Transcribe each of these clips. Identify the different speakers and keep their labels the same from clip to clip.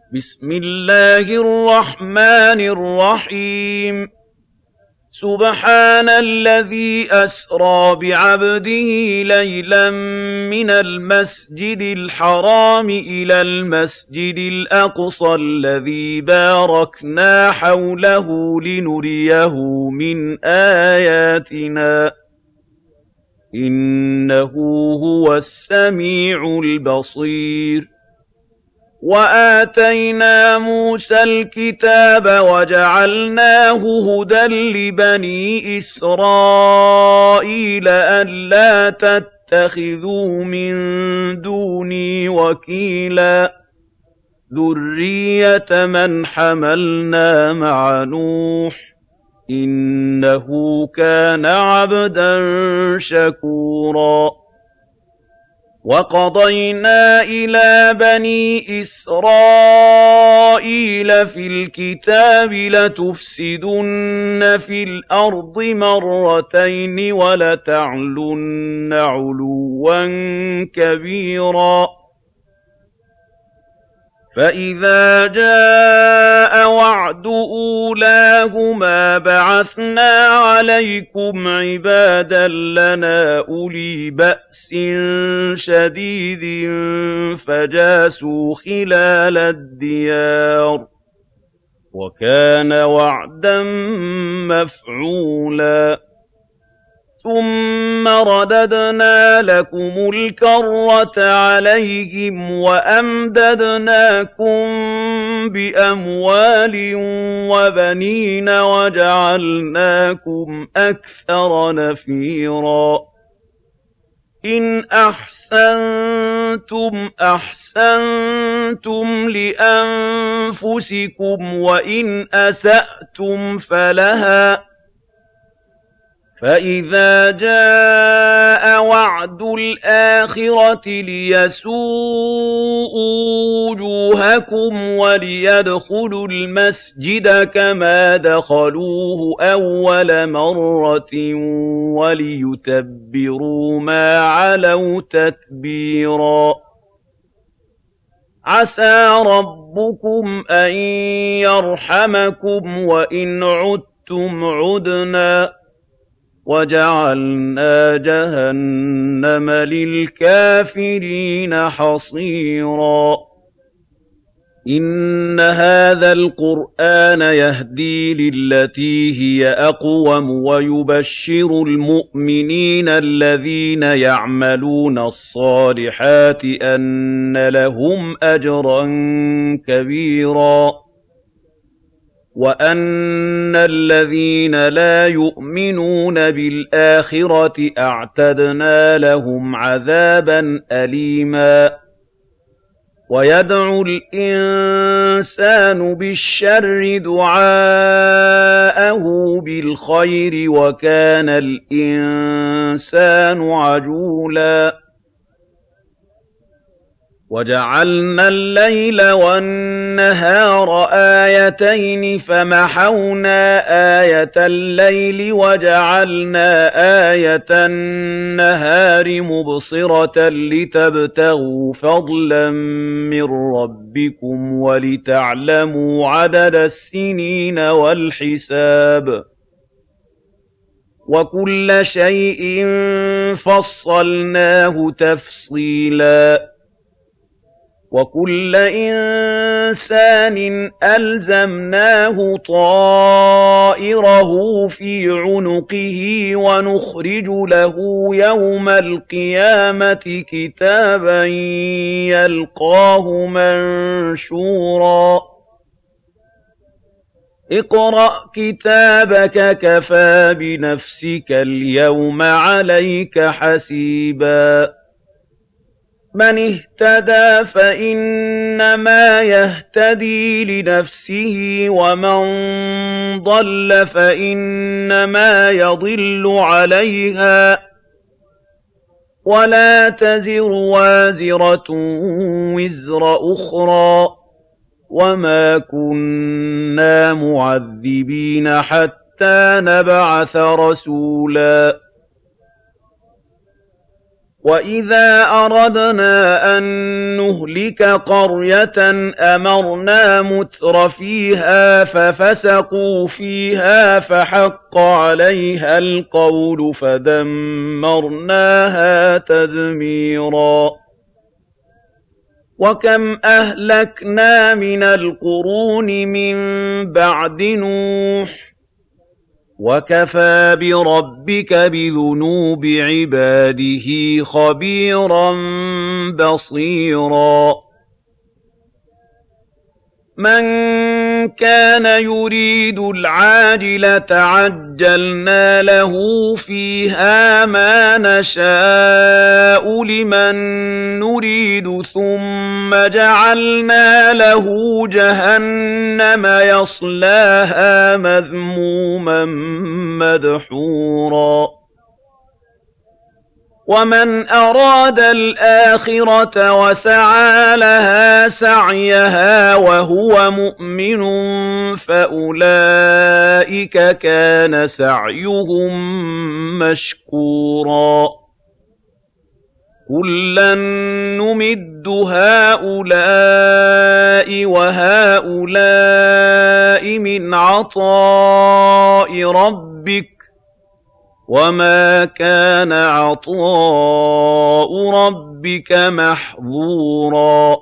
Speaker 1: بسم الله الرحمن الرحيم سبحان الذي أسرى بعبده ليلا من المسجد الحرام إلى المسجد الأقصى الذي باركنا حوله لنريه من آياتنا إنه هو السميع البصير وآتينا موسى الكتاب وجعلناه هدى لبني إسرائيل ألا تتخذوا من دوني وكيلا ذرية من حملنا مع نوح إنه كان عبدا شكورا وقضينا إلى بني إسرائيل في الكتاب لتفسدن في الأرض مرتين ولتعلن علوا كبيرا فإذا جاء وعد أولاهما بعثنا عليكم عبادا لنا أولي بأس شديد فجاسوا خلال الديار وكان وعدا مفعولا ثم رددنا لكم الكرة عليهم وأمددناكم بأموال وبنين وجعلناكم أكثر نفيرا إن أحسنتم لأنفسكم وإن أسأتم فلها فإذا جاء وعد الآخرة ليسوءوا وجوهكم وليدخلوا المسجد كما دخلوه أول مرة وليتبروا ما علوا تتبيرا عسى ربكم أن يرحمكم وإن عدتم عدنا وجعلنا جهنم للكافرين حصيرا إن هذا القرآن يهدي للتي هي أقوم ويبشر المؤمنين الذين يعملون الصالحات أن لهم أجرا كبيرا وأن الذين لا يؤمنون بالآخرة أعتدنا لهم عذابا أليما ويدعو الإنسان بالشر دعاءه بالخير وكان الإنسان عجولا وجعلنا الليل والنهار آيتين فمحونا آية الليل وجعلنا آية النهار مبصرة لتبتغوا فضلا من ربكم ولتعلموا عدد السنين والحساب وكل شيء فصلناه تفصيلا وكل إنسان ألزمناه طائره في عنقه ونخرج له يوم القيامة كتابا يلقاه منشورا اقرأ كتابك كفى بنفسك اليوم عليك حسيبا من اهتدى فإنما يهتدي لنفسه ومن ضل فإنما يضل عليها ولا تزر وازرة وزر أخرى وما كنا معذبين حتى نبعث رسولا وَإِذَا أَرَدْنَا أَن نُّهْلِكَ قَرْيَةً أَمَرْنَا مُتْرَفِيهَا فَفَسَقُوا فِيهَا فَحَقَّ عَلَيْهَا الْقَوْلُ فَدَمَّرْنَاهَا تَدْمِيرًا وَكَمْ أَهْلَكْنَا مِنَ الْقُرُونِ مِن بَعْدِ نُوحٍ وَكَفَىٰ بِرَبِّكَ بِذُنُوبِ عِبَادِهِ خَبِيرًا بَصِيرًا مَن كَانَ يُرِيدُ الْعَاجِلَةَ عَجَّلْنَا لَهُ فِيهَا مَا نَشَاءُ لِمَن نُّرِيدُ ثُمَّ جَعَلْنَا لَهُ جَهَنَّمَ يَصْلَاهَا مَذْمُومًا مَّدْحُورًا وَمَنْ أَرَادَ الْآخِرَةَ وَسَعَىٰ لَهَا سَعْيَهَا وَهُوَ مُؤْمِنٌ فَأُولَٰئِكَ كَانَ سَعْيُهُم مَّشْكُورًا كُلًّا نُّمِدُّ هَٰؤُلَاءِ وَهَٰؤُلَاءِ مِنْ عَطَاءِ رَبِّكَ وَمَا كَانَ عَطَاءُ رَبِّكَ مَحْظُورًا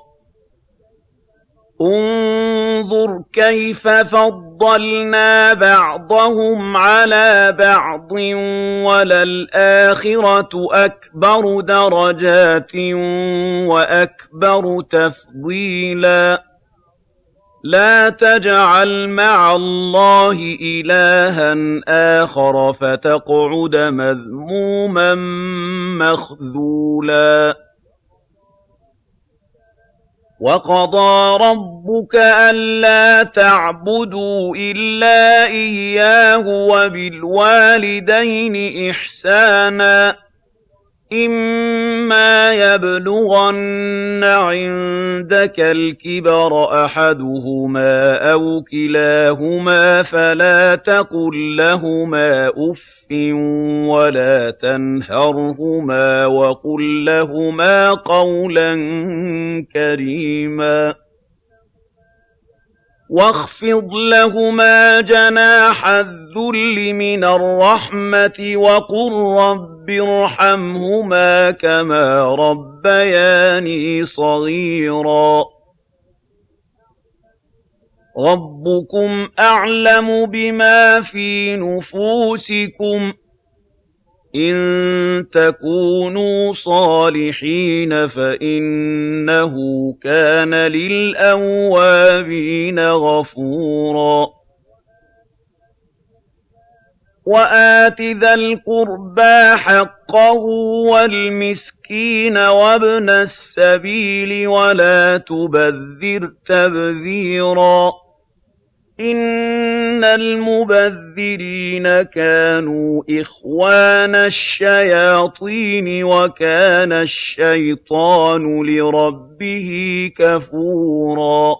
Speaker 1: انظُرْ كَيْفَ فَضَّلْنَا بَعْضَهُمْ عَلَىٰ بَعْضٍ وَلَلْآخِرَةُ أَكْبَرُ دَرَجَاتٍ وَأَكْبَرُ تَفْضِيلًا لَا تَجْعَلْ مَعَ اللَّهِ إِلَٰهًا آخَرَ فَتَقْعُدَ مَذْمُومًا مَّخْذُولًا وَقَضَىٰ رَبُّكَ أَلَّا تَعْبُدُوا إِلَّا إِيَّاهُ وَبِالْوَالِدَيْنِ إِحْسَانًا إِمَّا يَبْلُغَنَّ عِندَكَ الْكِبَرَ أَحَدُهُمَا أَوْ كِلَاهُمَا فَلَا تَقُل لَّهُمَا أُفٍّ وَلَا تَنْهَرْهُمَا وَقُل لَّهُمَا قَوْلًا كَرِيمًا وَاخْفِضْ لَهُمَا جَنَاحَ الذُّلِّ مِنَ الرَّحْمَةِ وَقُل رَّبِّ ارْحَمْهُمَا كَمَا رَبَّيَانِي صَغِيرًا رَّبُّكُمْ أَعْلَمُ بِمَا فِي نُفُوسِكُمْ ۚ إِن تَكُونُوا صَالِحِينَ فَإِنَّهُ كَانَ لِلْأَوَّابِينَ غَفُورًا وَآتِ ذَا الْقُرْبَىٰ حَقَّهُ وَالْمِسْكِينَ وَابْنَ السَّبِيلِ وَلَا تُبَذِّرْ تَبْذِيرًا إِنَّ الْمُبَذِّرِينَ كَانُوا إِخْوَانَ الشَّيَاطِينِ وَكَانَ الشَّيْطَانُ لِرَبِّهِ كَفُورًا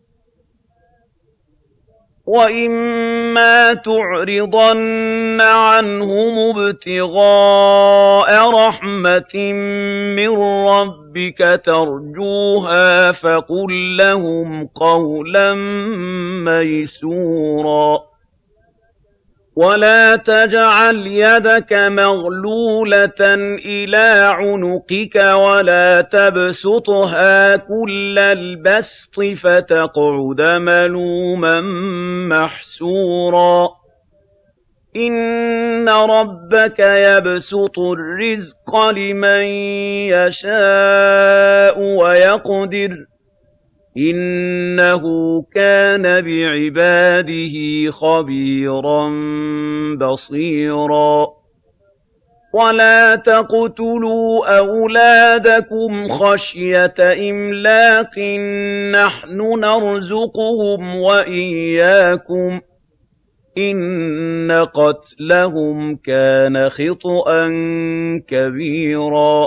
Speaker 1: وَإِمَّا تُعْرِضَنَّ عَنْهُمُ ابْتِغَاءَ رَحْمَةٍ مِّن رَّبِّكَ تَرْجُوهَا فَقُل لَّهُمْ قَوْلًا مَّيْسُورًا وَلَا تَجْعَلْ يَدَكَ مَغْلُولَةً إِلَىٰ عُنُقِكَ وَلَا تَبْسُطْهَا كُلَّ الْبَسْطِ فَتَقْعُدَ مَلُومًا مَّحْسُورًا إِنَّ رَبَّكَ يَبْسُطُ الرِّزْقَ لِمَن يَشَاءُ وَيَقْدِرُ إِنَّهُ كَانَ بِعِبَادِهِ خَبِيرًا بَصِيرًا وَلَا تَقْتُلُوا أَوْلَادَكُمْ خَشْيَةَ إِمْلَاقٍ نَّحْنُ نَرْزُقُهُمْ وَإِيَّاكُمْ ۚ إِنَّ قَتْلَهُمْ كَانَ خِطْئًا كَبِيرًا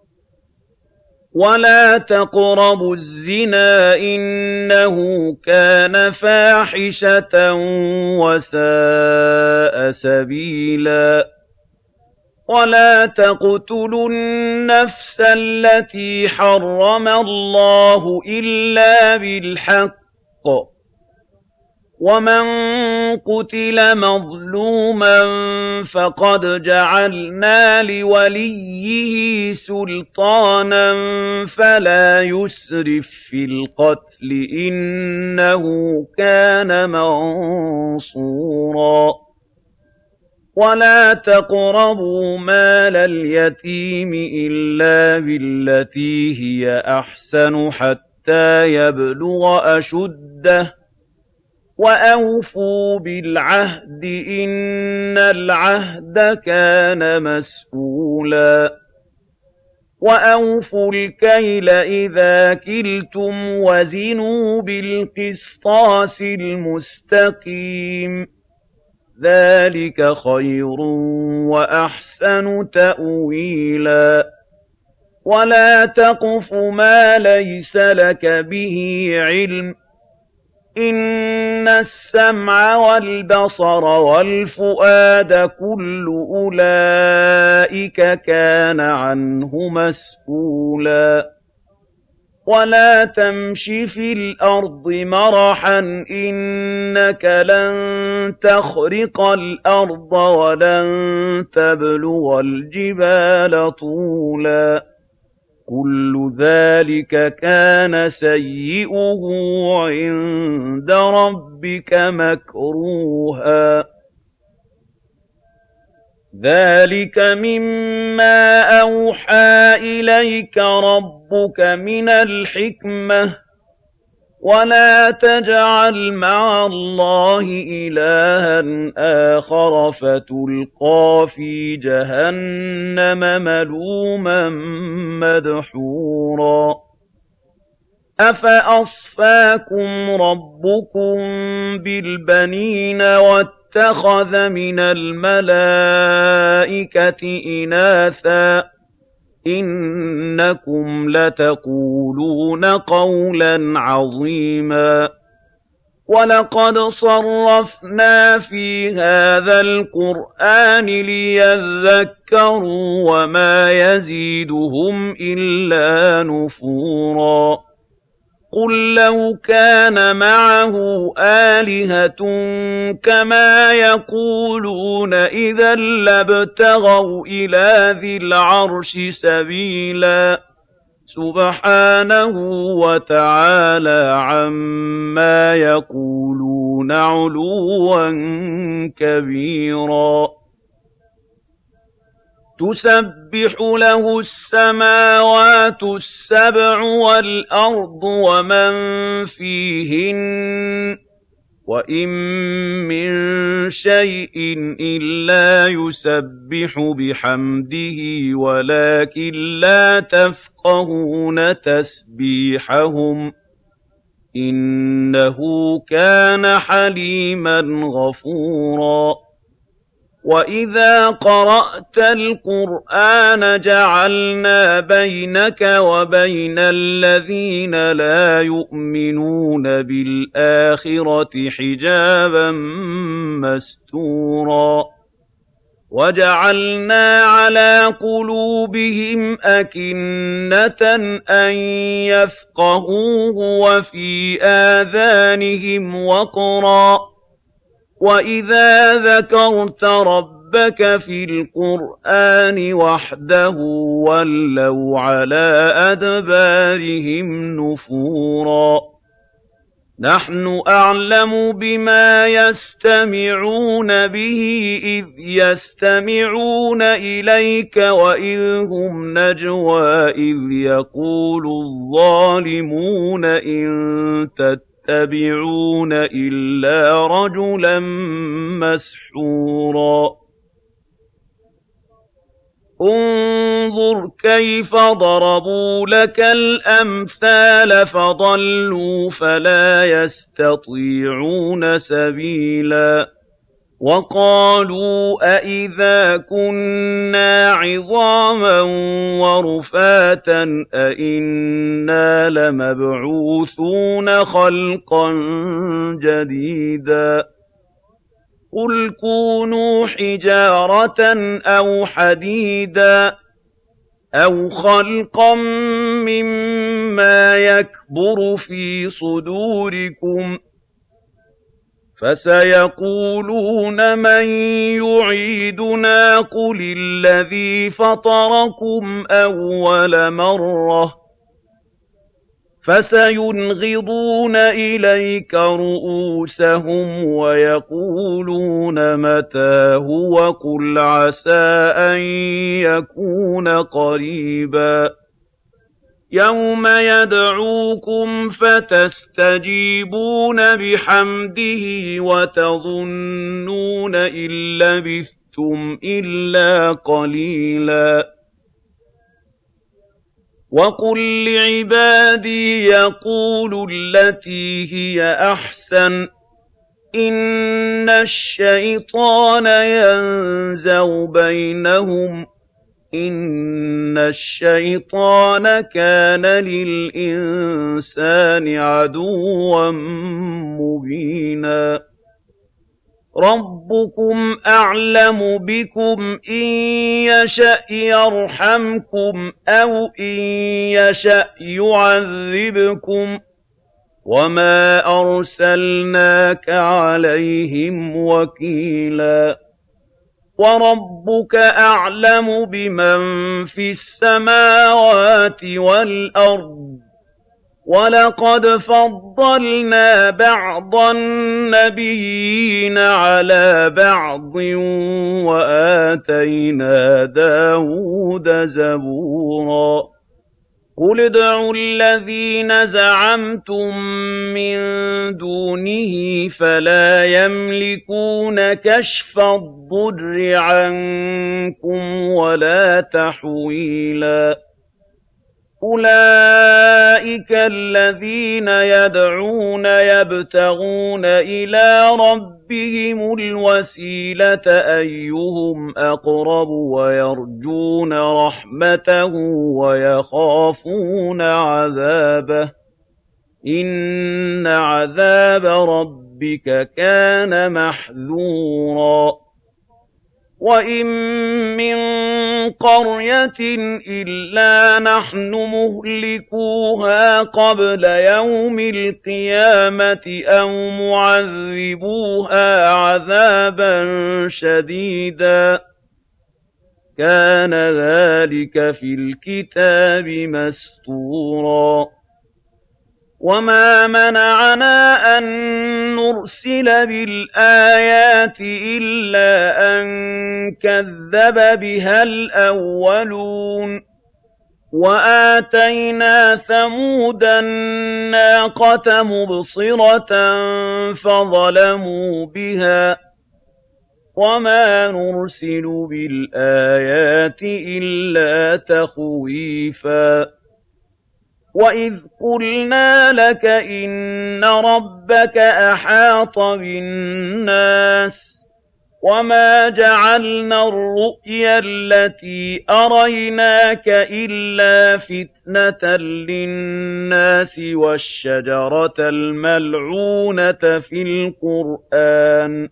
Speaker 1: وَلَا تَقْرَبُوا الزِّنَا إِنَّهُ كَانَ فَاحِشَةً وَسَاءَ سَبِيلًا ولا تقتلوا النفس التي حرم الله إلا بالحق ومن قتل مظلوما فقد جعلنا لوليه سلطانا فلا يسرف في القتل إنه كان منصورا ولا تقربوا مال اليتيم إلا بالتي هي أحسن حتى يبلغ أشده وأوفوا بالعهد إن العهد كان مسؤولا وأوفوا الكيل إذا كلتم وزنوا بالقسطاس المستقيم ذلك خير وأحسن تأويلا ولا تقف ما ليس لك به علم إن السمع والبصر والفؤاد كل أولئك كان عنه مسؤولا ولا تمش في الأرض مرحا إنك لن تخرق الأرض ولن تبلغ الجبال طولا كل ذلك كان سيئه عند ربك مكروها ذلك مما أوحى إليك ربك من الحكمة ولا تجعل مع الله إلها آخر فتلقى في جهنم ملوما مدحورا أفأصفاكم ربكم بالبنين واتخذ من الملائكة إناثا إنكم لتقولون قولا عظيما ولقد صرفنا في هذا القرآن ليذكروا وما يزيدهم إلا نفورا قل لو كان معه آلهة كما يقولون إذا لابتغوا إلى ذي العرش سبيلا سبحانه وتعالى عما يقولون علوا كبيرا تسبح له السماوات السبع والأرض ومن فيهن وإن من شيء إلا يسبح بحمده ولكن لا تفقهون تسبيحهم إنه كان حليما غفورا وإذا قرأت القرآن جعلنا بينك وبين الذين لا يؤمنون بالآخرة حجابا مستورا وجعلنا على قلوبهم أكنة أن يفقهوه وفي آذانهم وقرا وإذا ذكرت ربك في القرآن وحده ولوا على أدبارهم نفورا نحن أعلم بما يستمعون به إذ يستمعون إليك وإذ هم نجوى إذ يقول الظالمون إن تتبعون إلا رجلا مسحورا انظر كيف ضربوا لك الأمثال فضلوا فلا يستطيعون سبيلا وقالوا أئذا كنا عظاما ورفاتا أئنا لمبعوثون خلقا جديدا قُلْ كُونُوا حِجَارَةً أَوْ حَدِيدًا أَوْ خَلْقًا مِّمَّا يَكْبُرُ فِي صُدُورِكُمْ فَسَيَقُولُونَ مَن يُعِيدُنَا قُلِ الَّذِي فَطَرَكُمْ أَوَّلَ مَرَّةٍ فَسَيُنْغِضُونَ إِلَيْكَ رُءُوسَهُمْ وَيَقُولُونَ مَتَىٰ هُوَ قُلْ عَسَىٰ أَن يَكُونَ قَرِيبًا يَوْمَ يَدْعُوكُمْ فَتَسْتَجِيبُونَ بِحَمْدِهِ وَتَظُنُّونَ إِن لَّبِثْتُمْ إِلَّا قَلِيلًا وَقُل لِّعِبَادِي يَقُولُوا الَّتِي هِيَ أَحْسَنُ إِنَّ الشَّيْطَانَ يَنزَغُ بَيْنَهُمْ إِنَّ الشَّيْطَانَ كَانَ لِلْإِنسَانِ عَدُوًّا مُّبِينًا رَبُّكُمْ أَعْلَمُ بِكُمْ إِن يَشَأْ يَرْحَمْكُمْ أَوْ إِن يَشَأْ يُعَذِّبْكُمْ وَمَا أَرْسَلْنَاكَ عَلَيْهِمْ وَكِيلًا وَرَبُّكَ أَعْلَمُ بِمَن فِي السَّمَاوَاتِ وَالْأَرْضِ وَلَقَدْ فَضَّلْنَا بَعْضَ النَّبِيِّينَ عَلَىٰ بَعْضٍ وَآتَيْنَا دَاوُودَ زَبُورًا قُلِ ادْعُوا الَّذِينَ زَعَمْتُم مِّن دُونِهِ فَلَا يَمْلِكُونَ كَشْفَ الضُّرِّ عَنكُمْ وَلَا تَحْوِيلًا أُولَٰئِكَ الَّذِينَ يَدْعُونَ يَبْتَغُونَ إِلَىٰ رَبِّهِمُ الْوَسِيلَةَ أَيُّهُمْ أَقْرَبُ وَيَرْجُونَ رَحْمَتَهُ وَيَخَافُونَ عَذَابَهُ ۚ إِنَّ عَذَابَ رَبِّكَ كَانَ مَحْذُورًا وَإِن مِّن قَرْيَةٍ إِلَّا نَحْنُ مُهْلِكُوهَا قَبْلَ يَوْمِ الْقِيَامَةِ أَوْ مُعَذِّبُوهَا عَذَابًا شَدِيدًا ۚ كَانَ ذَٰلِكَ فِي الْكِتَابِ مَسْطُورًا وَمَا مَنَعَنَا أَن نُّرْسِلَ بِالْآيَاتِ إِلَّا أَن كَذَّبَ بِهَا الْأَوَّلُونَ وَآتَيْنَا ثَمُودَ النَّاقَةَ مُبْصِرَةً فَظَلَمُوا بِهَا ۚ وَمَا نُرْسِلُ بِالْآيَاتِ إِلَّا تَخْوِيفًا وَإِذْ قُلْنَا لَكَ إِنَّ رَبَّكَ أَحَاطَ بِالنَّاسِ وَمَا جَعَلْنَا الرُّؤْيَا الَّتِي أَرَيْنَاكَ إِلَّا فِتْنَةً لِّلنَّاسِ وَالشَّجَرَةَ الْمَلْعُونَةَ فِي الْقُرْآنِ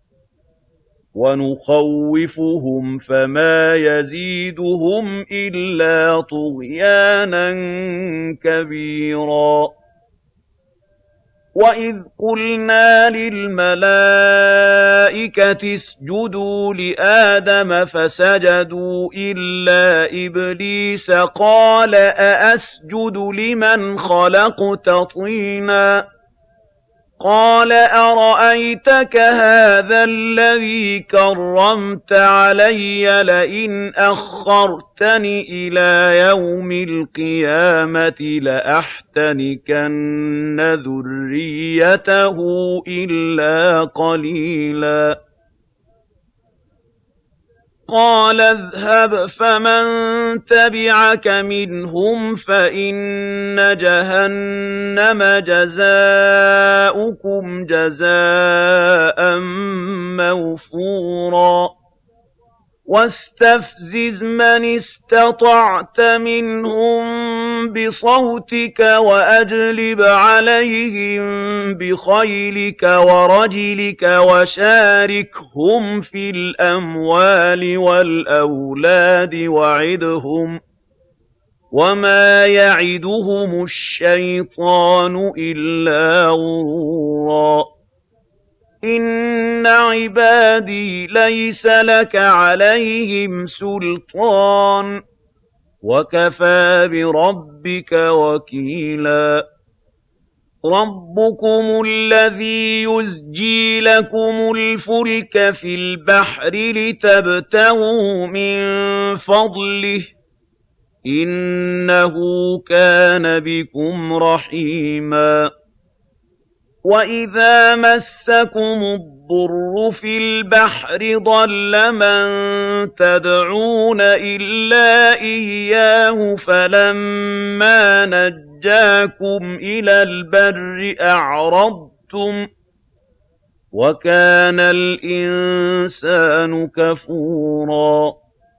Speaker 1: وَنُخَوِّفُهُمْ فَمَا يَزِيدُهُمْ إِلَّا طُغْيَانًا كَبِيرًا وَإِذْ قُلْنَا لِلْمَلَائِكَةِ اسْجُدُوا لِآدَمَ فَسَجَدُوا إِلَّا إِبْلِيسَ قَالَ أَأَسْجُدُ لِمَنْ خَلَقْتَ طِينًا قَالَ أَرَأَيْتَكَ هَٰذَا الَّذِي كَرَّمْتَ عَلَيَّ لَئِنْ أَخَّرْتَنِ إِلَىٰ يَوْمِ الْقِيَامَةِ لَأَحْتَنِكَنَّ ذُرِّيَّتَهُ إِلَّا قَلِيلًا قَالَ اذْهَبْ فَمَن تَبِعَكَ مِنْهُمْ فَإِنَّ جَهَنَّمَ جَزَاؤُكُمْ جَزَاءً مَّوْفُورًا وَاسْتَفْزِزْ مَنِ اسْتَطَعْتَ مِنْهُم بصوتك وأجلب عليهم بخيلك ورجلك وشاركهم في الأموال والأولاد وعدهم وما يعدهم الشيطان إلا غرورا إن عبادي ليس لك عليهم سلطان وكفى بربك وكيلا ربكم الذي يزجي لكم الفلك في البحر لتبتغوا من فضله إنه كان بكم رحيما وإذا مسكم الضر في البحر ضل من تدعون إلا إياه فلما نجاكم إلى البر أعرضتم وكان الإنسان كفورا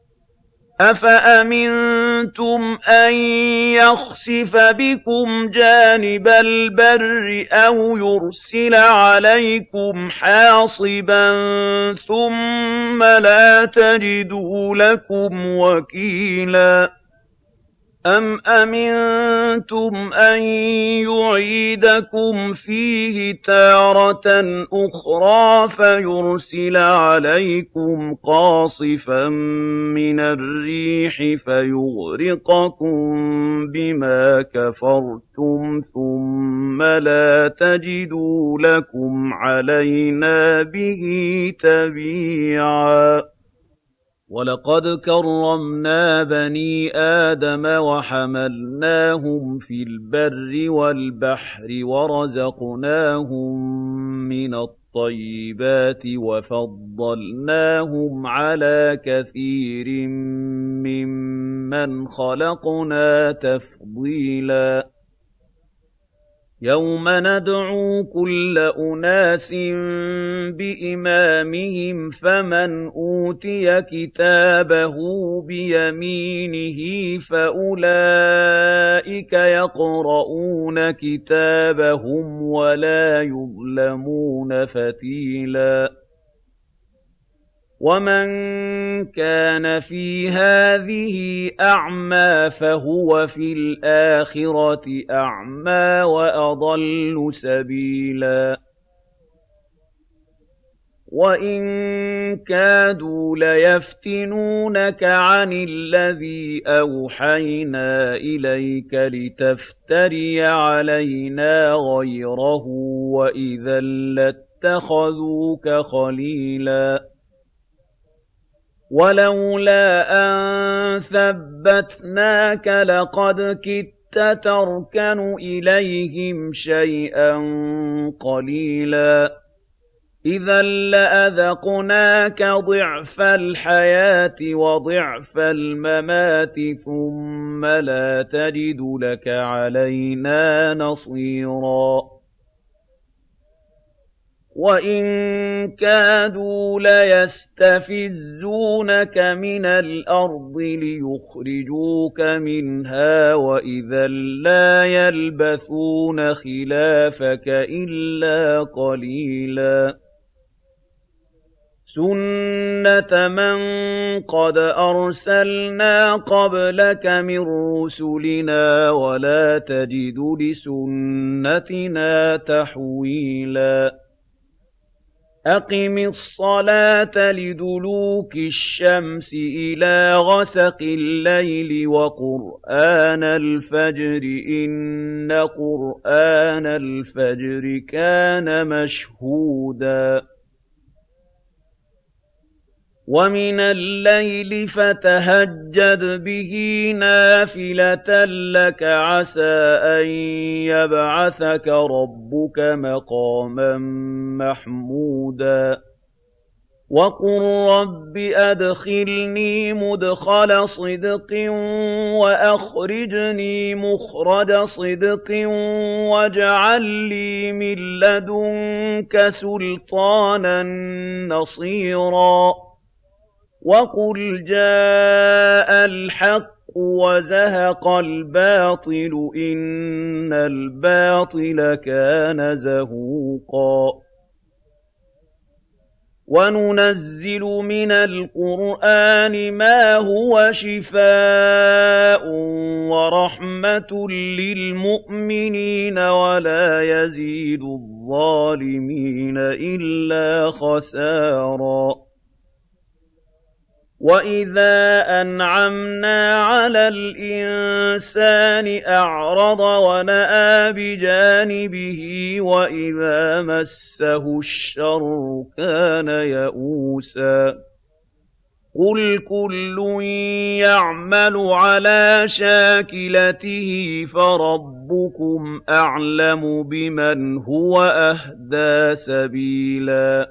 Speaker 1: أفأمنتم أن يخسف بكم جانب البر أو يرسل عليكم حاصبا ثم لا تجدوا لكم وكيلا أم أمنتم أن يعيدكم فيه تارة أخرى فيرسل عليكم قاصفا من الريح فيغرقكم بما كفرتم ثم لا تجدوا لكم علينا به تبيعا ولقد كرمنا بني آدم وحملناهم في البر والبحر ورزقناهم من الطيبات وفضلناهم على كثير ممن خلقنا تفضيلا يوم ندعو كل أناس بإمامهم فمن أوتي كتابه بيمينه فأولئك يقرؤون كتابهم ولا يظلمون فتيلا ومن كان في هذه أعمى فهو في الآخرة أعمى وأضل سبيلا وإن كادوا ليفتنونك عن الذي أوحينا إليك لتفتري علينا غيره وإذا لاتخذوك خليلا ولولا أن ثبتناك لقد كدت تركن إليهم شيئا قليلا إذا لأذقناك ضعف الحياة وضعف الممات ثم لا تجد لك علينا نصيرا وإن كادوا ليستفزونك من الأرض ليخرجوك منها وإذا لا يلبثون خلافك إلا قليلا سنة من قد أرسلنا قبلك من رسلنا ولا تجد لسنتنا تحويلا أقم الصلاة لدلوك الشمس إلى غسق الليل وقرآن الفجر إن قرآن الفجر كان مشهودا ومن الليل فتهجد به نافلة لك عسى أن يبعثك ربك مقاما محمودا وقل رب أدخلني مدخل صدق وأخرجني مخرج صدق واجعل لي من لدنك سلطانا نصيرا وقل جاء الحق وزهق الباطل إن الباطل كان زهوقا وننزل من القرآن ما هو شفاء ورحمة للمؤمنين ولا يزيد الظالمين إلا خسارا وإذا أنعمنا على الإنسان أعرض ونأى بجانبه وإذا مسه الشر كان يئوسا قل كل يعمل على شاكلته فربكم أعلم بمن هو أهدى سبيلا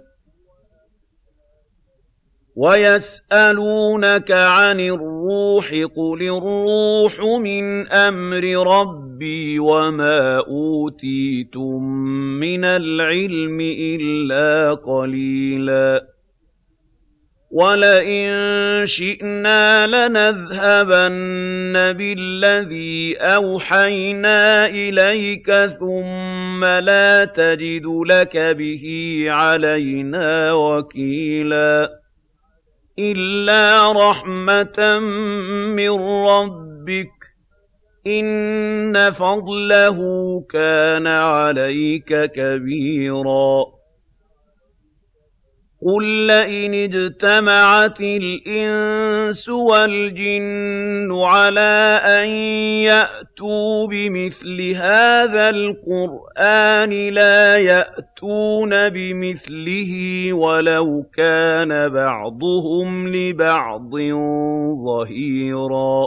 Speaker 1: ويسألونك عن الروح قل الروح من أمر ربي وما أوتيتم من العلم إلا قليلا ولئن شئنا لنذهبن بالذي أوحينا إليك ثم لا تجد لك به علينا وكيلا إلا رحمة من ربك إن فضله كان عليك كبيرا قل لئن اجتمعت الإنس والجن على أن يأتوا بمثل هذا القرآن لا يأتون بمثله ولو كان بعضهم لبعض ظهيرا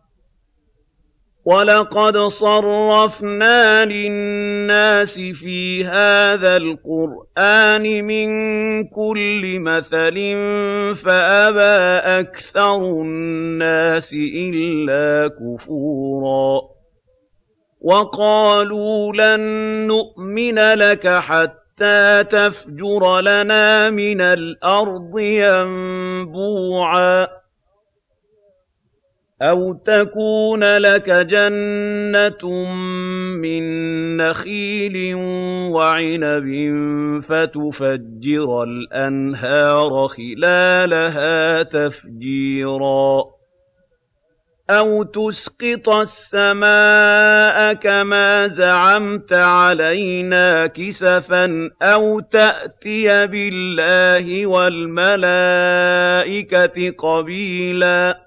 Speaker 1: ولقد صرفنا للناس في هذا القرآن من كل مثل فأبى أكثر الناس إلا كفورا وقالوا لن نؤمن لك حتى تفجر لنا من الأرض ينبوعا أو تكون لك جنة من نخيل وعنب فتفجر الأنهار خلالها تفجيرا أو تسقط السماء كما زعمت علينا كسفا أو تأتي بالله والملائكة قبيلا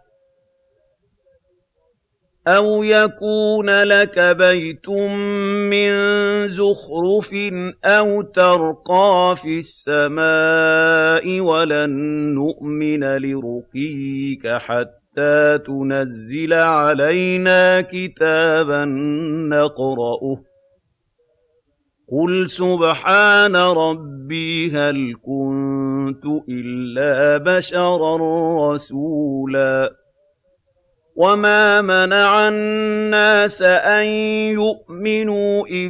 Speaker 1: أو يكون لك بيت من زخرف أو ترقى في السماء ولن نؤمن لرقيك حتى تنزل علينا كتابا نقرأه قل سبحان ربي هل كنت إلا بشرا رسولا وما منع الناس أن يؤمنوا إذ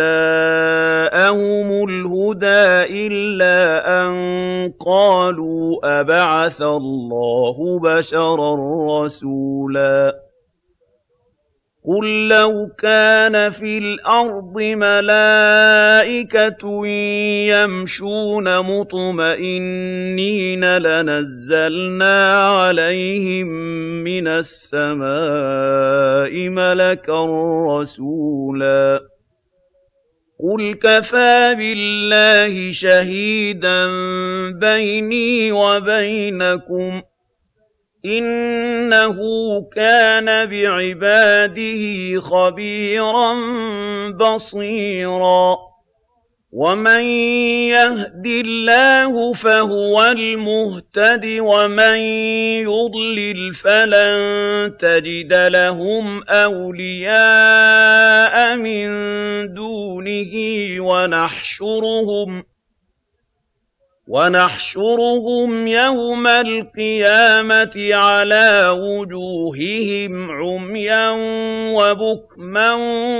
Speaker 1: جاءهم الهدى إلا أن قالوا أبعث الله بشرا رسولا قل لو كان في الأرض ملائكة يمشون مطمئنين لنزلنا عليهم من السماء ملكا رسولا قل كفى بالله شهيدا بيني وبينكم إنه كان بعباده خبيرا بصيرا ومن يهد الله فهو المهتد ومن يضلل فلن تجد لهم أولياء من دونه ونحشرهم يوم القيامة على وجوههم عميا وبكما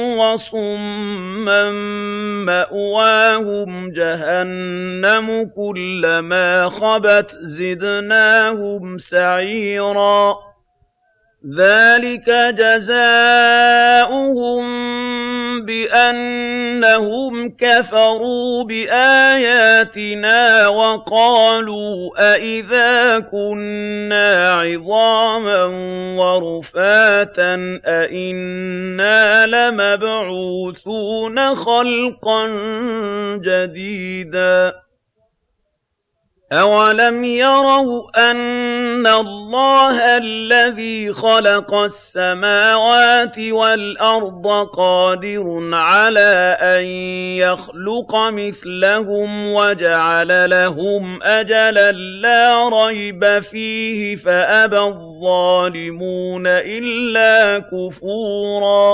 Speaker 1: وصما مأواهم جهنم كلما خبت زدناهم سعيرا ذلك جزاؤهم بأنهم كفروا بآياتنا وقالوا أإذا كنا عظاما ورفاتا أإنا لمبعوثون خلقا جديدا أَوَلَمْ يَرَوْا أَنَّ اللَّهَ الَّذِي خَلَقَ السَّمَاوَاتِ وَالْأَرْضَ قَادِرٌ عَلَىٰ أَن يَخْلُقَ مِثْلَهُمْ وَجَعَلَ لَهُمْ أَجَلًا لَّا رَيْبَ فِيهِ فَأَبَى الظَّالِمُونَ إِلَّا كُفُورًا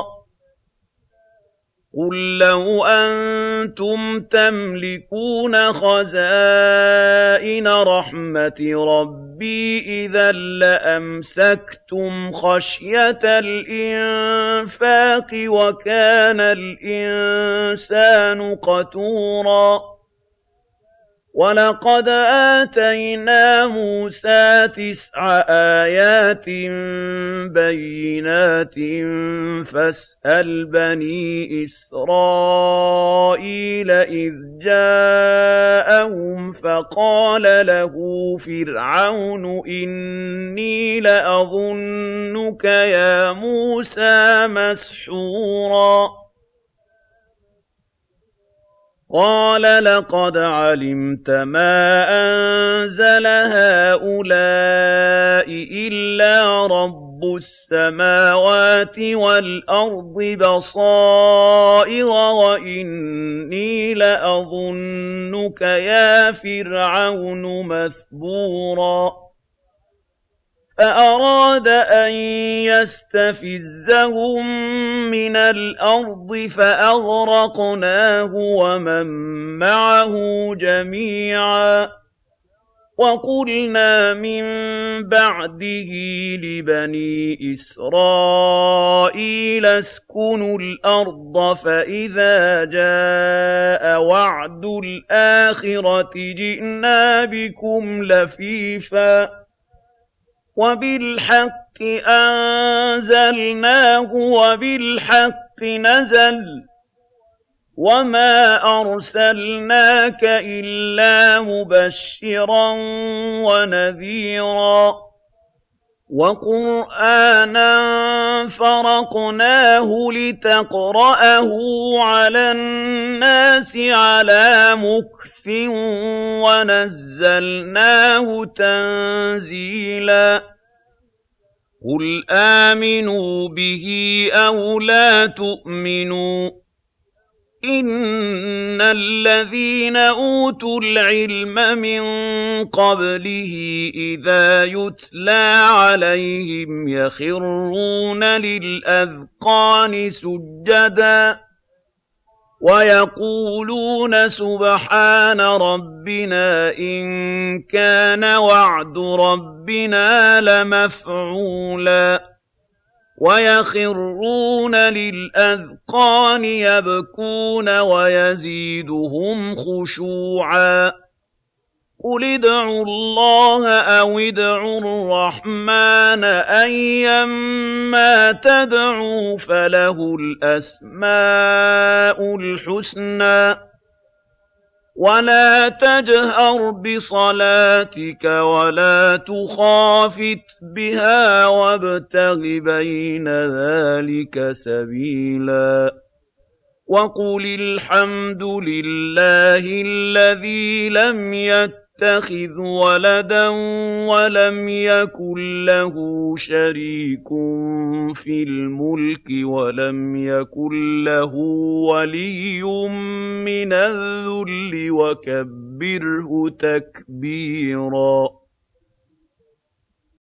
Speaker 1: قُل لَّوْ أَنتُمْ تَمْلِكُونَ خَزَائِنَ رَحْمَةِ رَبِّي إِذًا لَّأَمْسَكْتُمْ خَشْيَةَ الْإِنفَاقِ وَكَانَ الْإِنسَانُ قَتُورًا وَلَقَدْ آتَيْنَا مُوسَىٰ 9 آيَاتٍ بَيِّنَاتٍ فَاسْأَلْ بَنِي إِسْرَائِيلَ إِذْ جَاءَهُمْ فَقَالَ لَهُ فِرْعَوْنُ إِنِّي لَأَظُنُّكَ يَا مُوسَىٰ مَسْحُورًا قَالَ لَقَدْ عَلِمْتَ مَا أَنزَلَ هَٰؤُلَاءِ إِلَّا رَبُّ السَّمَاوَاتِ وَالْأَرْضِ بَصَائِرَ وَإِنِّي لَأَظُنُّكَ يَا فِرْعَوْنُ مَثْبُورًا فَأَرَادَ أَن يَسْتَفِزَّهُم مِّنَ الْأَرْضِ فَأَغْرَقْنَاهُ وَمَن مَّعَهُ جَمِيعًا وَقُلْنَا مِن بَعْدِهِ لِبَنِي إِسْرَائِيلَ اسْكُنُوا الْأَرْضَ فَإِذَا جَاءَ وَعْدُ الْآخِرَةِ جِئْنَا بِكُمْ لَفِيفًا وَبِالْحَقِّ أَنزَلْنَاهُ وَبِالْحَقِّ نَزَلَ وَمَا أَرْسَلْنَاكَ إِلَّا مُبَشِّرًا وَنَذِيرًا وَقُرْآنًا فَرَقْنَاهُ لِتَقْرَأَهُ عَلَى النَّاسِ عَلَىٰ مُكْثٍ وَنَزَّلْنَاهُ تَنزِيلًا قُلْ آمِنُوا بِهِ أَوْ لَا تُؤْمِنُوا إِنَّ الَّذِينَ أُوتُوا الْعِلْمَ مِن قَبْلِهِ إِذَا يُتْلَىٰ عَلَيْهِمْ يَخِرُّونَ لِلْأَذْقَانِ سُجَّدًا وَيَقُولُونَ سُبْحَانَ رَبِّنَا إِن كَانَ وَعْدُ رَبِّنَا لَمَفْعُولًا وَيَخِرُّونَ لِلْأَذْقَانِ يَبْكُونَ وَيَزِيدُهُمْ خُشُوعًا قُلِ ادْعُوا اللَّهَ أَوِ ادْعُوا الرَّحْمَٰنَ أَيًّا مَّا تَدْعُوا فَلَهُ الْأَسْمَاءُ الْحُسْنَىٰ وَلَا تَجْهَرْ بِصَلَاتِكَ وَلَا تُخَافِتْ بِهَا وَابْتَغِ بَيْنَ ذَٰلِكَ سَبِيلًا وَقُلِ الْحَمْدُ لِلَّهِ الَّذِي لَمْ يَتَّخِذْ وَلَدًا وَلَمْ يَكُن لَّهُ شَرِيكٌ فِي الْمُلْكِ وَلَمْ يَكُن لَّهُ وَلِيٌّ مِّنَ الذُّلِّ وَكَبِّرْهُ تَكْبِيرًا